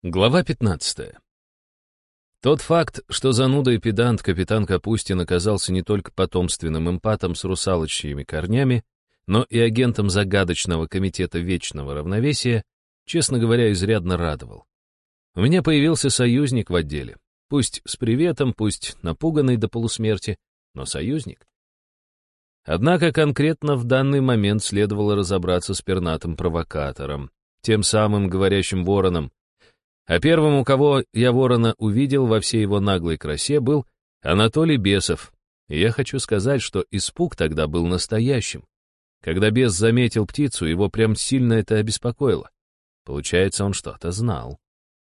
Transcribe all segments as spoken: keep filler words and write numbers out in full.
Глава пятнадцатая. Тот факт, что зануда и педант капитан Капустин оказался не только потомственным эмпатом с русалочьими корнями, но и агентом загадочного комитета вечного равновесия, честно говоря, изрядно радовал. У меня появился союзник в отделе. Пусть с приветом, пусть напуганный до полусмерти, но союзник. Однако конкретно в данный момент следовало разобраться с пернатым провокатором, тем самым говорящим вороном. А первым, у кого я ворона увидел во всей его наглой красе, был Анатолий Бесов. И я хочу сказать, что испуг тогда был настоящим. Когда бес заметил птицу, его прям сильно это обеспокоило. Получается, он что-то знал.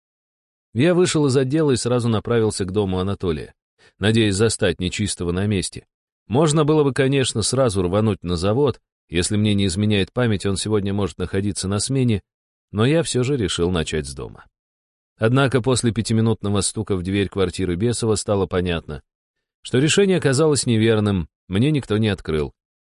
Я вышел из отдела и сразу направился к дому Анатолия, надеясь застать нечистого на месте. Можно было бы, конечно, сразу рвануть на завод. Если мне не изменяет память, он сегодня может находиться на смене, но я все же решил начать с дома. Однако после пятиминутного стука в дверь квартиры Бесова стало понятно, что решение оказалось неверным, мне никто не открыл.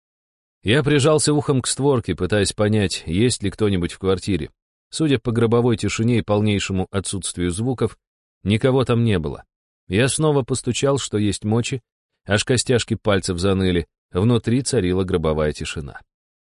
Я прижался ухом к створке, пытаясь понять, есть ли кто-нибудь в квартире. Судя по гробовой тишине и полнейшему отсутствию звуков, никого там не было. Я снова постучал, что есть мочи, аж костяшки пальцев заныли, внутри царила гробовая тишина.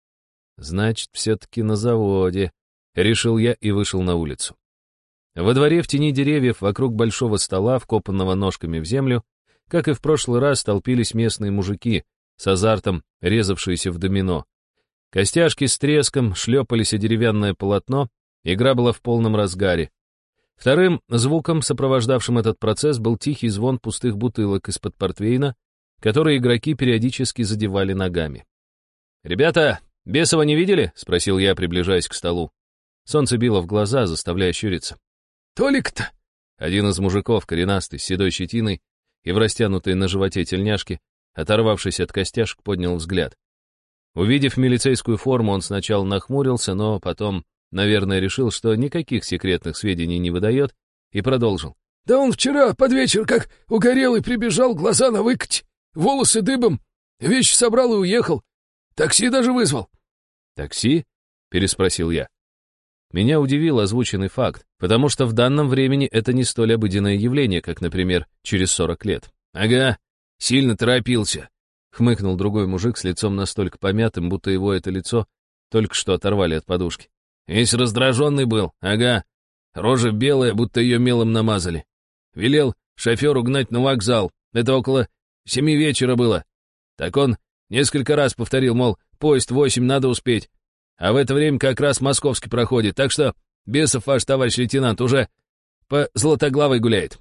«Значит, все-таки на заводе», — решил я и вышел на улицу. Во дворе в тени деревьев вокруг большого стола, вкопанного ножками в землю, как и в прошлый раз, толпились местные мужики, с азартом резавшиеся в домино. Костяшки с треском шлепались о деревянное полотно, игра была в полном разгаре. Вторым звуком, сопровождавшим этот процесс, был тихий звон пустых бутылок из-под портвейна, которые игроки периодически задевали ногами. «Ребята, Бесова не видели?» — спросил я, приближаясь к столу. Солнце било в глаза, заставляя щуриться. «Толик-то!» Один из мужиков, коренастый, с седой щетиной и в растянутой на животе тельняшке, оторвавшись от костяшек, поднял взгляд. Увидев милицейскую форму, он сначала нахмурился, но потом, наверное, решил, что никаких секретных сведений не выдает, и продолжил. «Да он вчера под вечер как угорелый прибежал, глаза навыкать, волосы дыбом, вещи собрал и уехал. Такси даже вызвал». «Такси?» — переспросил я. Меня удивил озвученный факт, потому что в данном времени это не столь обыденное явление, как, например, через сорок лет. «Ага, сильно торопился», — хмыкнул другой мужик с лицом настолько помятым, будто его это лицо только что оторвали от подушки. «Весь раздраженный был, ага, рожа белая, будто ее мелом намазали. Велел шоферу гнать на вокзал, это около семи вечера было. Так он несколько раз повторил, мол, поезд восемь, надо успеть. А в это время как раз московский проходит, так что Бесов, ваш товарищ лейтенант, уже по Златоглавой гуляет».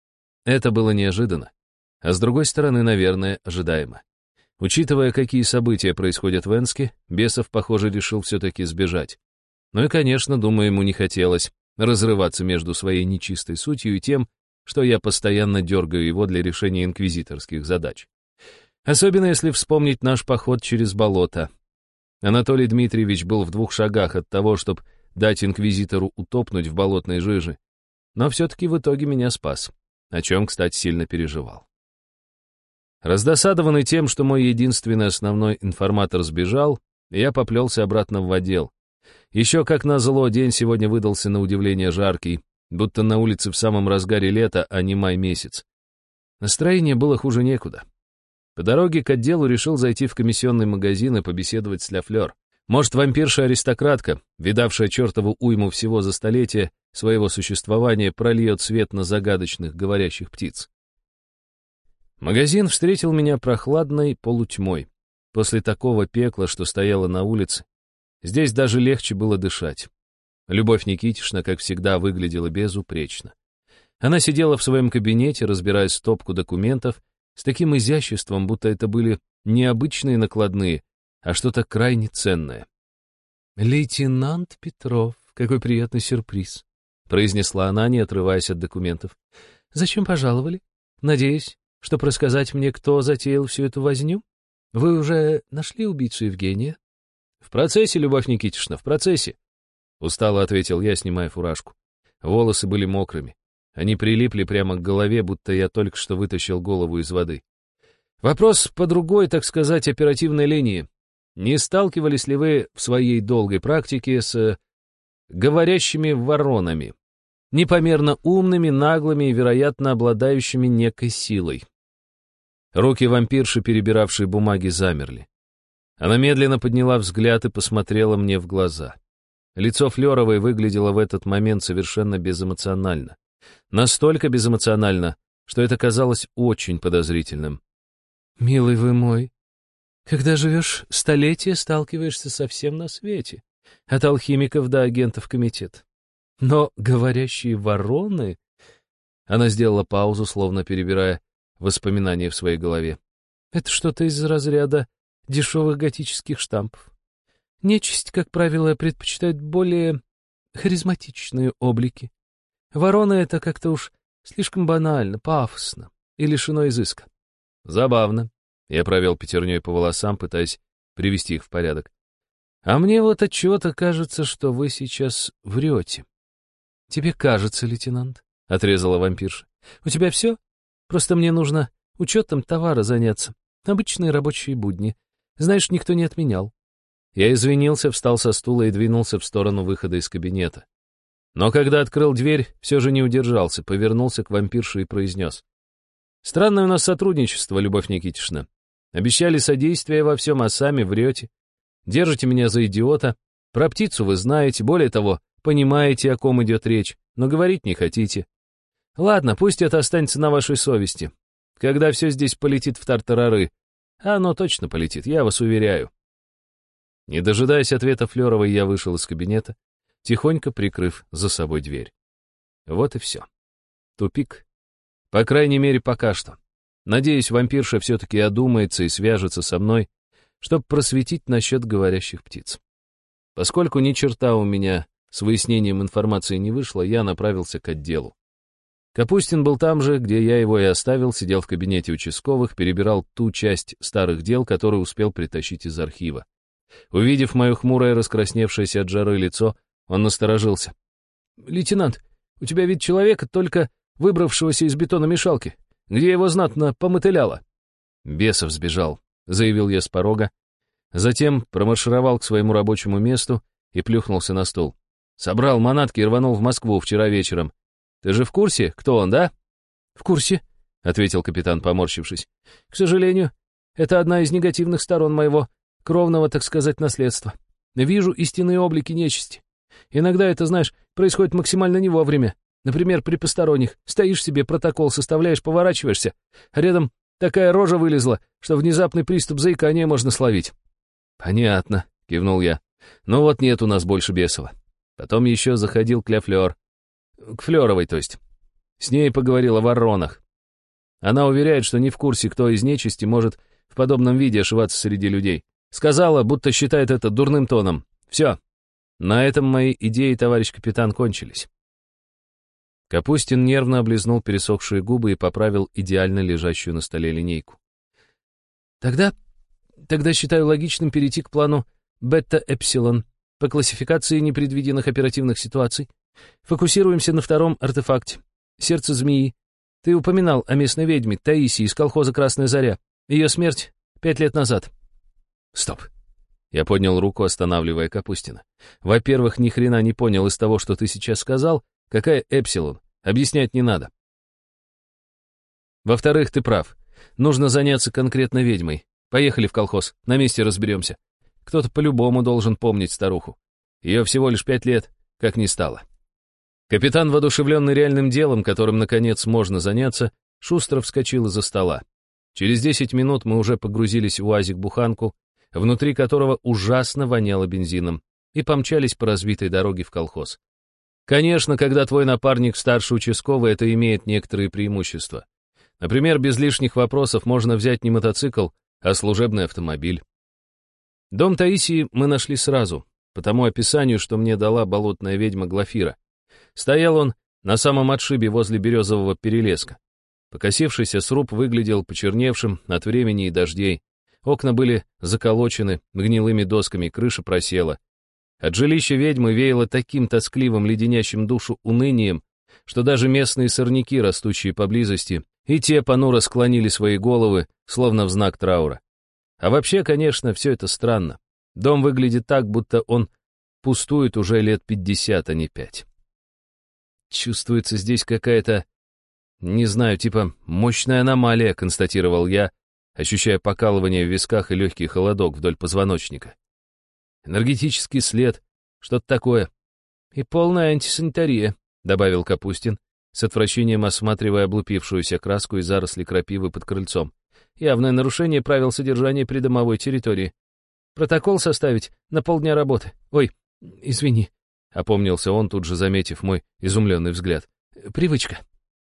Это было неожиданно, а с другой стороны, наверное, ожидаемо. Учитывая, какие события происходят в Энске, Бесов, похоже, решил все-таки сбежать. Ну и, конечно, думаю, ему не хотелось разрываться между своей нечистой сутью и тем, что я постоянно дергаю его для решения инквизиторских задач. Особенно если вспомнить наш поход через болото. Анатолий Дмитриевич был в двух шагах от того, чтобы дать инквизитору утопнуть в болотной жиже, но все-таки в итоге меня спас, о чем, кстати, сильно переживал. Раздосадованный тем, что мой единственный основной информатор сбежал, я поплелся обратно в отдел. Еще как назло, день сегодня выдался на удивление жаркий, будто на улице в самом разгаре лета, а не май месяц. Настроение было хуже некуда. По дороге к отделу решил зайти в комиссионный магазин и побеседовать с Ля Флёр. Может, вампирша-аристократка, видавшая чертову уйму всего за столетие своего существования, прольет свет на загадочных говорящих птиц. Магазин встретил меня прохладной полутьмой. После такого пекла, что стояло на улице, здесь даже легче было дышать. Любовь Никитишна, как всегда, выглядела безупречно. Она сидела в своем кабинете, разбирая стопку документов, с таким изяществом, будто это были не обычные накладные, а что-то крайне ценное. «Лейтенант Петров, какой приятный сюрприз», — произнесла она, не отрываясь от документов. «Зачем пожаловали? Надеюсь, что рассказать мне, кто затеял всю эту возню? Вы уже нашли убийцу Евгения?» «В процессе, Любовь Никитишна, в процессе», — устало ответил я, снимая фуражку. Волосы были мокрыми. Они прилипли прямо к голове, будто я только что вытащил голову из воды. Вопрос по другой, так сказать, оперативной линии. Не сталкивались ли вы в своей долгой практике с говорящими воронами? непомерно умными, наглыми и, вероятно, обладающими некой силой. Руки вампирши, перебиравшие бумаги, замерли. Она медленно подняла взгляд и посмотрела мне в глаза. Лицо Флёровой выглядело в этот момент совершенно безэмоционально. Настолько безэмоционально, что это казалось очень подозрительным. «Милый вы мой, когда живешь столетие, сталкиваешься со всем на свете, от алхимиков до агентов комитета. Но говорящие вороны...» Она сделала паузу, словно перебирая воспоминания в своей голове. «Это что-то из разряда дешевых готических штампов. Нечисть, как правило, предпочитает более харизматичные облики. Ворона — это как-то уж слишком банально, пафосно и лишено изыска». «Забавно». Я провел пятерней по волосам, пытаясь привести их в порядок. «А мне вот отчего-то кажется, что вы сейчас врете». «Тебе кажется, лейтенант», — отрезала вампирша. «У тебя все? Просто мне нужно учетом товара заняться. Обычные рабочие будни. Знаешь, никто не отменял». Я извинился, встал со стула и двинулся в сторону выхода из кабинета. Но когда открыл дверь, все же не удержался, повернулся к вампирше и произнес. «Странное у нас сотрудничество, Любовь Никитична. Обещали содействие во всем, а сами врете. Держите меня за идиота. Про птицу вы знаете, более того, понимаете, о ком идет речь, но говорить не хотите. Ладно, пусть это останется на вашей совести. Когда все здесь полетит в тартарары, а оно точно полетит, я вас уверяю». Не дожидаясь ответа Флёровой, я вышел из кабинета, тихонько прикрыв за собой дверь. Вот и все. Тупик. По крайней мере, пока что. Надеюсь, вампирша все-таки одумается и свяжется со мной, чтобы просветить насчет говорящих птиц. Поскольку ни черта у меня с выяснением информации не вышло, я направился к отделу. Капустин был там же, где я его и оставил, сидел в кабинете участковых, перебирал ту часть старых дел, которую успел притащить из архива. Увидев мое хмурое, раскрасневшееся от жары лицо, он насторожился. «Лейтенант, у тебя вид человека, только выбравшегося из бетономешалки. Где его знатно помотыляло?» «Бесов сбежал», — заявил я с порога. Затем промаршировал к своему рабочему месту и плюхнулся на стул. «Собрал манатки и рванул в Москву вчера вечером. Ты же в курсе, кто он, да?» «В курсе», — ответил капитан, поморщившись. «К сожалению, это одна из негативных сторон моего кровного, так сказать, наследства. Вижу истинные облики нечисти. Иногда это, знаешь, происходит максимально не вовремя. Например, при посторонних. Стоишь себе, протокол составляешь, поворачиваешься, а рядом такая рожа вылезла, что внезапный приступ заикания можно словить». «Понятно», — кивнул я. «Ну вот нет у нас больше Бесова». Потом еще заходил к Ля Флёр. К Флёровой, то есть. С ней поговорил о воронах. Она уверяет, что не в курсе, кто из нечисти может в подобном виде ошиваться среди людей. Сказала, будто считает это дурным тоном. Все. На этом мои идеи, товарищ капитан, кончились. Капустин нервно облизнул пересохшие губы и поправил идеально лежащую на столе линейку. Тогда, тогда считаю логичным перейти к плану бета-эпсилон по классификации непредвиденных оперативных ситуаций. Фокусируемся на втором артефакте. Сердце змеи. Ты упоминал о местной ведьме Таисии из колхоза «Красная заря». Ее смерть пять лет назад. Стоп. Я поднял руку, останавливая Капустина. Во-первых, ни хрена не понял из того, что ты сейчас сказал. Какая эпсилон? Объяснять не надо. Во-вторых, ты прав. Нужно заняться конкретно ведьмой. Поехали в колхоз, на месте разберемся. Кто-то по-любому должен помнить старуху. Ее всего лишь пять лет, как не стало. Капитан, воодушевленный реальным делом, которым, наконец, можно заняться, шустро вскочил из-за стола. Через десять минут мы уже погрузились в УАЗик-буханку, внутри которого ужасно воняло бензином, и помчались по разбитой дороге в колхоз. Конечно, когда твой напарник старший участковый, это имеет некоторые преимущества. Например, без лишних вопросов можно взять не мотоцикл, а служебный автомобиль. Дом Таисии мы нашли сразу, по тому описанию, что мне дала болотная ведьма Глафира. Стоял он на самом отшибе возле березового перелеска. Покосившийся сруб выглядел почерневшим от времени и дождей. Окна были заколочены гнилыми досками, крыша просела. От жилища ведьмы веяло таким тоскливым, леденящим душу унынием, что даже местные сорняки, растущие поблизости, и те понуро склонили свои головы, словно в знак траура. А вообще, конечно, все это странно. Дом выглядит так, будто он пустует уже лет пятьдесят, а не пять. Чувствуется здесь какая-то, не знаю, типа мощная аномалия, констатировал я, ощущая покалывание в висках и легкий холодок вдоль позвоночника. Энергетический след, что-то такое. И полная антисанитария, добавил Капустин, с отвращением осматривая облупившуюся краску и заросли крапивы под крыльцом. Явное нарушение правил содержания придомовой территории. Протокол составить на полдня работы. Ой, извини, опомнился он, тут же заметив мой изумленный взгляд. Привычка.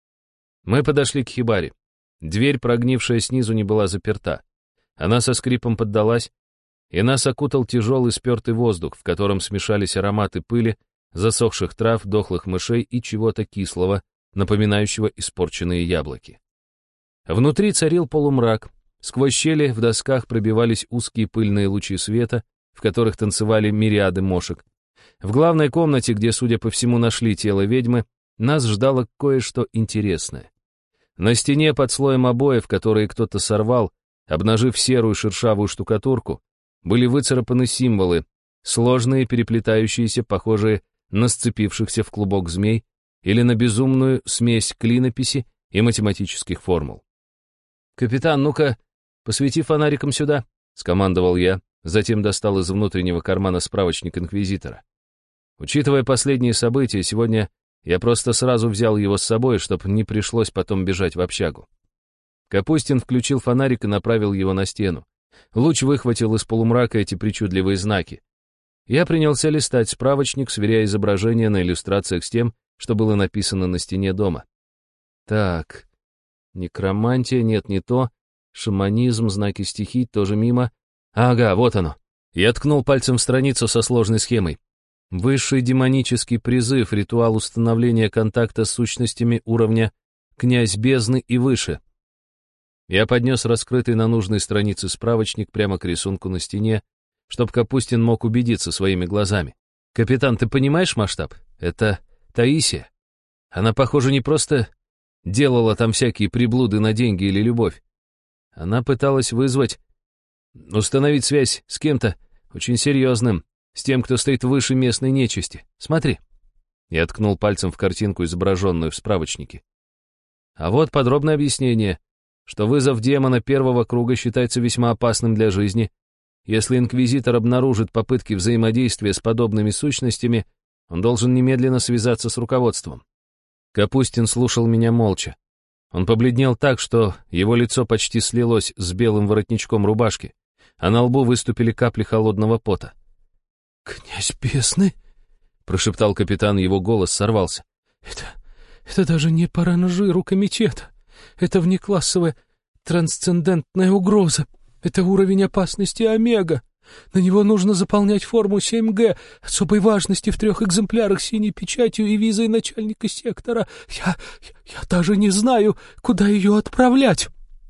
Мы подошли к хибаре. Дверь, прогнившая снизу, не была заперта. Она со скрипом поддалась, и нас окутал тяжелый спертый воздух, в котором смешались ароматы пыли, засохших трав, дохлых мышей и чего-то кислого, напоминающего испорченные яблоки. Внутри царил полумрак. Сквозь щели в досках пробивались узкие пыльные лучи света, в которых танцевали мириады мошек. В главной комнате, где, судя по всему, нашли тело ведьмы, нас ждало кое-что интересное. На стене под слоем обоев, которые кто-то сорвал, обнажив серую шершавую штукатурку, были выцарапаны символы, сложные, переплетающиеся, похожие на сцепившихся в клубок змей или на безумную смесь клинописи и математических формул. «Капитан, ну-ка, посвети фонариком сюда», — скомандовал я, затем достал из внутреннего кармана справочник инквизитора. Учитывая последние события, сегодня я просто сразу взял его с собой, чтобы не пришлось потом бежать в общагу. Капустин включил фонарик и направил его на стену. Луч выхватил из полумрака эти причудливые знаки. Я принялся листать справочник, сверяя изображения на иллюстрациях с тем, что было написано на стене дома. Так, некромантия, нет, не то, шаманизм, знаки стихий, тоже мимо. Ага, вот оно. Я ткнул пальцем в страницу со сложной схемой. Высший демонический призыв, ритуал установления контакта с сущностями уровня «Князь бездны» и выше. Я поднес раскрытый на нужной странице справочник прямо к рисунку на стене, чтоб Капустин мог убедиться своими глазами. «Капитан, ты понимаешь масштаб? Это Таисия. Она, похоже, не просто делала там всякие приблуды на деньги или любовь. Она пыталась вызвать, установить связь с кем-то очень серьезным, с тем, кто стоит выше местной нечисти. Смотри». Я ткнул пальцем в картинку, изображенную в справочнике. А вот подробное объяснение, что вызов демона первого круга считается весьма опасным для жизни. Если инквизитор обнаружит попытки взаимодействия с подобными сущностями, он должен немедленно связаться с руководством. Капустин слушал меня молча. Он побледнел так, что его лицо почти слилось с белым воротничком рубашки, а на лбу выступили капли холодного пота. «Князь бездны?» — прошептал капитан, его голос сорвался. «Это... это даже не по ранжиру комитета. Это внеклассовая трансцендентная угроза. Это уровень опасности Омега. На него нужно заполнять форму семь гэ особой важности в трех экземплярах с синей печатью и визой начальника сектора. Я... я даже не знаю, куда ее отправлять».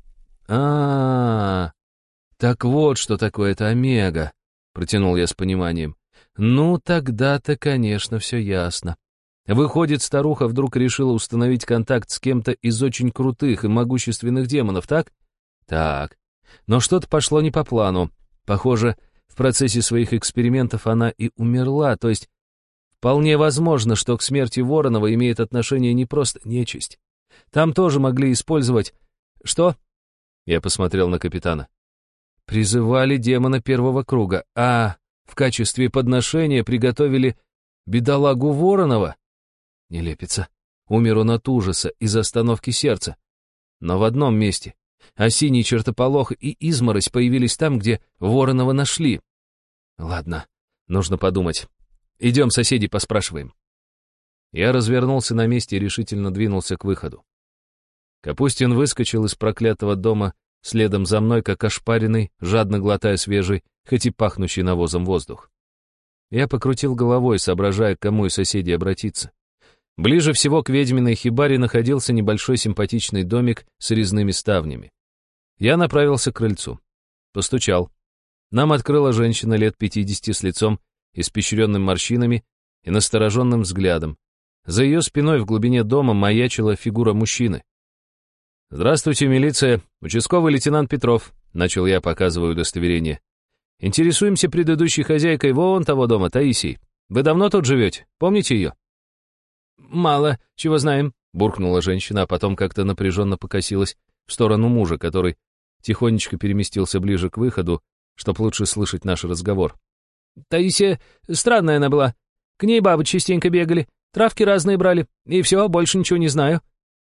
А-а-а, так вот, что такое это Омега, протянул я с пониманием. Ну, тогда-то, конечно, все ясно. Выходит, старуха вдруг решила установить контакт с кем-то из очень крутых и могущественных демонов, так? Так. Но что-то пошло не по плану. Похоже, в процессе своих экспериментов она и умерла, то есть вполне возможно, что к смерти Воронова имеет отношение не просто нечисть. Там тоже могли использовать... Что? Я посмотрел на капитана. Призывали демона первого круга, а в качестве подношения приготовили бедолагу Воронова. Нелепица. Умер он от ужаса из остановки сердца. Но в одном месте. А синий чертополох и изморозь появились там, где Воронова нашли. Ладно, нужно подумать. Идем, соседей поспрашиваем. Я развернулся на месте и решительно двинулся к выходу. Капустин выскочил из проклятого дома следом за мной, как ошпаренный, жадно глотая свежий, хоть и пахнущий навозом воздух. Я покрутил головой, соображая, к кому из соседей обратиться. Ближе всего к ведьминой хибаре находился небольшой симпатичный домик с резными ставнями. Я направился к крыльцу. Постучал. Нам открыла женщина лет пятидесяти с лицом, испещренным морщинами и настороженным взглядом. За ее спиной в глубине дома маячила фигура мужчины. «Здравствуйте, милиция, участковый лейтенант Петров», — начал я, показывая удостоверение. «Интересуемся предыдущей хозяйкой вон того дома, Таисией. Вы давно тут живете? Помните ее?» мало чего знаем», — буркнула женщина, а потом как-то напряженно покосилась в сторону мужа, который тихонечко переместился ближе к выходу, чтоб лучше слышать наш разговор. «Таисия странная она была. К ней бабы частенько бегали, травки разные брали, и все, больше ничего не знаю».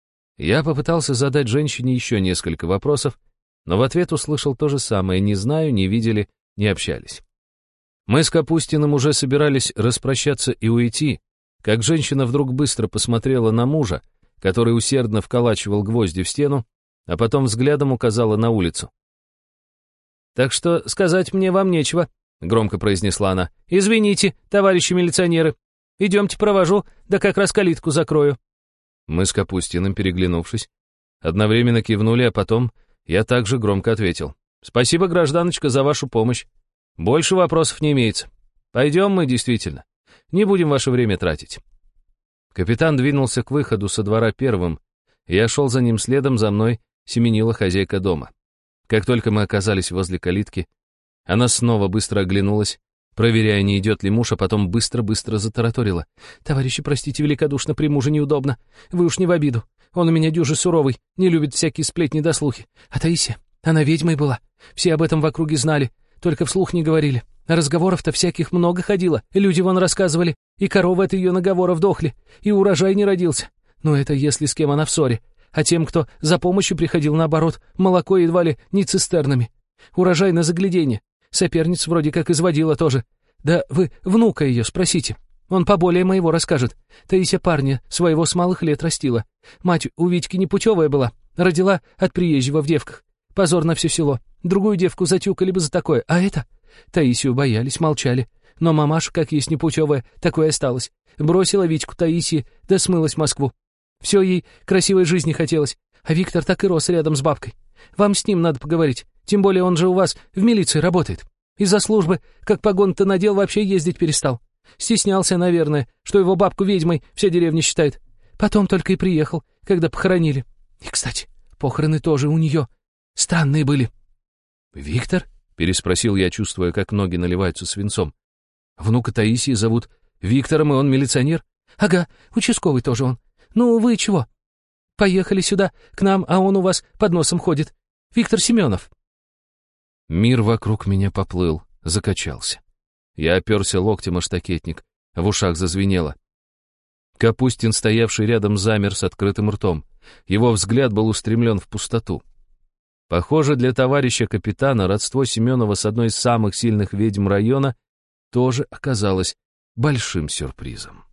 Я попытался задать женщине еще несколько вопросов, но в ответ услышал то же самое: не знаю, не видели, не общались. Мы с Капустиным уже собирались распрощаться и уйти, как женщина вдруг быстро посмотрела на мужа, который усердно вколачивал гвозди в стену, а потом взглядом указала на улицу. «Так что сказать мне вам нечего», — громко произнесла она. «Извините, товарищи милиционеры. Идемте провожу, да как раз калитку закрою». Мы с Капустиным, переглянувшись, одновременно кивнули, а потом я также громко ответил. «Спасибо, гражданочка, за вашу помощь. Больше вопросов не имеется. Пойдем мы, действительно. Не будем ваше время тратить». Капитан двинулся к выходу со двора первым. Я шел за ним следом, за мной семенила хозяйка дома. Как только мы оказались возле калитки, она снова быстро оглянулась, проверяя, не идет ли муж, а потом быстро-быстро затараторила. «Товарищи, простите великодушно, при муже неудобно. Вы уж не в обиду. Он у меня дюжи суровый, не любит всякие сплетни да слухи. А Таисия, она ведьмой была. Все об этом в округе знали, только вслух не говорили. Разговоров-то всяких много ходило. Люди вон рассказывали, и коровы от ее наговоров дохли, и урожай не родился. Но это если с кем она в ссоре. А тем, кто за помощью приходил, наоборот, молоко едва ли не цистернами. Урожай на загляденье. Соперниц вроде как изводила тоже. Да вы внука ее спросите. Он поболее моего расскажет. Таисия парня своего с малых лет растила. Мать у Витьки непутевая была. Родила от приезжего в девках. Позор на все село. Другую девку затюкали бы за такое. А это? Таисию боялись, молчали. Но мамаша, как есть непутевая, такое осталась. Бросила Витьку Таисии, да смылась в Москву. Все ей красивой жизни хотелось. А Виктор так и рос рядом с бабкой. Вам с ним надо поговорить. Тем более он же у вас в милиции работает. Из-за службы, как погон-то надел, вообще ездить перестал. Стеснялся, наверное, что его бабку ведьмой вся деревня считает. Потом только и приехал, когда похоронили. И, кстати, похороны тоже у нее странные были». «Виктор?» — переспросил я, чувствуя, как ноги наливаются свинцом. «Внука Таисии зовут Виктором, и он милиционер?» «Ага, участковый тоже он. Ну, вы чего? Поехали сюда, к нам, а он у вас под носом ходит. Виктор Семенов». Мир вокруг меня поплыл, закачался. Я оперся локтем о штакетник, в ушах зазвенело. Капустин, стоявший рядом, замер с открытым ртом. Его взгляд был устремлен в пустоту. Похоже, для товарища капитана родство Семенова с одной из самых сильных ведьм района тоже оказалось большим сюрпризом.